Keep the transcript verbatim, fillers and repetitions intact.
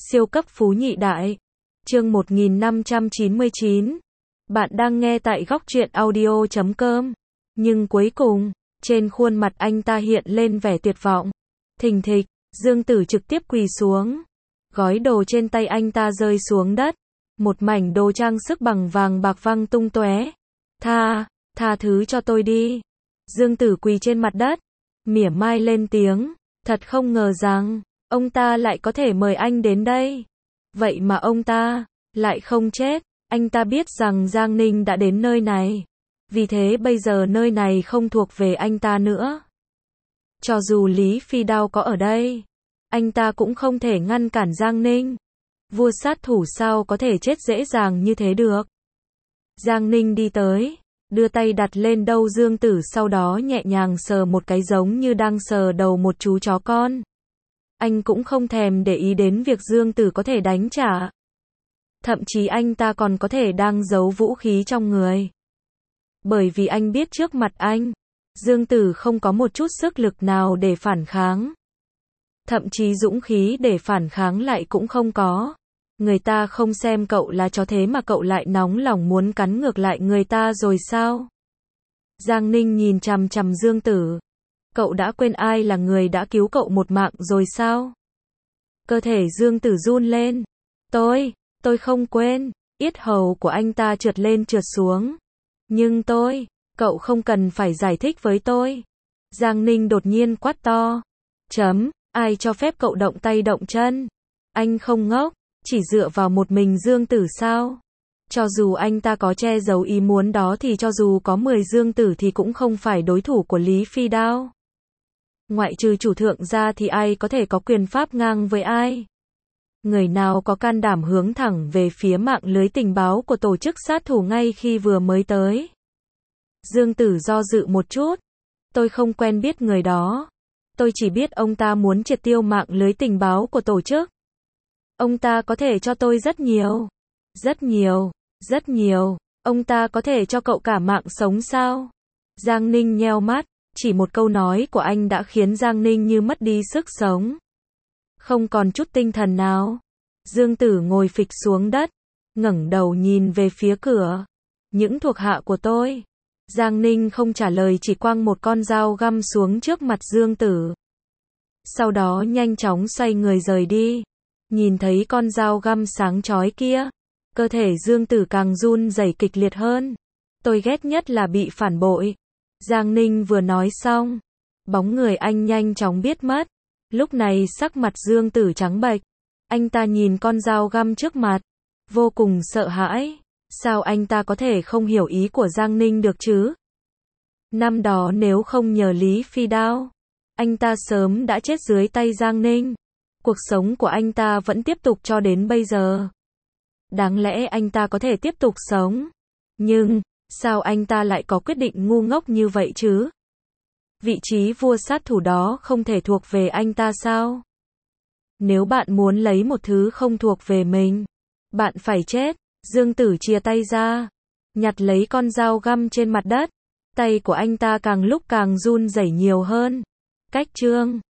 Siêu cấp phú nhị đại. Chương một nghìn năm trăm chín mươi chín. Bạn đang nghe tại góc truyện audio chấm com. Nhưng cuối cùng, trên khuôn mặt anh ta hiện lên vẻ tuyệt vọng. Thình thịch, Dương Tử trực tiếp quỳ xuống. Gói đồ trên tay anh ta rơi xuống đất. Một mảnh đồ trang sức bằng vàng bạc văng tung tóe. Tha, tha thứ cho tôi đi. Dương Tử quỳ trên mặt đất, mỉa mai lên tiếng. Thật không ngờ rằng, ông ta lại có thể mời anh đến đây. Vậy mà ông ta lại không chết. Anh ta biết rằng Giang Ninh đã đến nơi này. Vì thế bây giờ nơi này không thuộc về anh ta nữa. Cho dù Lý Phi Đao có ở đây, anh ta cũng không thể ngăn cản Giang Ninh. Vua sát thủ sao có thể chết dễ dàng như thế được. Giang Ninh đi tới, đưa tay đặt lên đầu Dương Tử, sau đó nhẹ nhàng sờ một cái giống như đang sờ đầu một chú chó con. Anh cũng không thèm để ý đến việc Dương Tử có thể đánh trả. Thậm chí anh ta còn có thể đang giấu vũ khí trong người. Bởi vì anh biết trước mặt anh, Dương Tử không có một chút sức lực nào để phản kháng. Thậm chí dũng khí để phản kháng lại cũng không có. Người ta không xem cậu là chó thế mà cậu lại nóng lòng muốn cắn ngược lại người ta rồi sao? Giang Ninh nhìn chằm chằm Dương Tử. Cậu đã quên ai là người đã cứu cậu một mạng rồi sao? Cơ thể Dương Tử run lên. Tôi, tôi không quên. Yết hầu của anh ta trượt lên trượt xuống. Nhưng tôi, cậu không cần phải giải thích với tôi. Giang Ninh đột nhiên quát to. Chấm, ai cho phép cậu động tay động chân? Anh không ngốc, chỉ dựa vào một mình Dương Tử sao? Cho dù anh ta có che giấu ý muốn đó thì cho dù có mười Dương Tử thì cũng không phải đối thủ của Lý Phi Đao. Ngoại trừ chủ thượng ra thì ai có thể có quyền pháp ngang với ai? Người nào có can đảm hướng thẳng về phía mạng lưới tình báo của tổ chức sát thủ ngay khi vừa mới tới? Dương Tử do dự một chút. Tôi không quen biết người đó. Tôi chỉ biết ông ta muốn triệt tiêu mạng lưới tình báo của tổ chức. Ông ta có thể cho tôi rất nhiều. Rất nhiều, rất nhiều. Ông ta có thể cho cậu cả mạng sống sao? Giang Ninh nheo mắt. Chỉ một câu nói của anh đã khiến Giang Ninh như mất đi sức sống. Không còn chút tinh thần nào. Dương Tử ngồi phịch xuống đất, ngẩng đầu nhìn về phía cửa. Những thuộc hạ của tôi. Giang Ninh không trả lời, chỉ quăng một con dao găm xuống trước mặt Dương Tử. Sau đó nhanh chóng xoay người rời đi. Nhìn thấy con dao găm sáng chói kia, cơ thể Dương Tử càng run rẩy kịch liệt hơn. Tôi ghét nhất là bị phản bội. Giang Ninh vừa nói xong, bóng người anh nhanh chóng biến mất. Lúc này sắc mặt Dương Tử trắng bệch. Anh ta nhìn con dao găm trước mặt, vô cùng sợ hãi. Sao anh ta có thể không hiểu ý của Giang Ninh được chứ? Năm đó nếu không nhờ Lý Phi Đao, anh ta sớm đã chết dưới tay Giang Ninh. Cuộc sống của anh ta vẫn tiếp tục cho đến bây giờ. Đáng lẽ anh ta có thể tiếp tục sống. Nhưng, sao anh ta lại có quyết định ngu ngốc như vậy chứ? Vị trí vua sát thủ đó không thể thuộc về anh ta sao? Nếu bạn muốn lấy một thứ không thuộc về mình, bạn phải chết. Dương Tử chia tay ra, nhặt lấy con dao găm trên mặt đất. Tay của anh ta càng lúc càng run rẩy nhiều hơn. Cách chương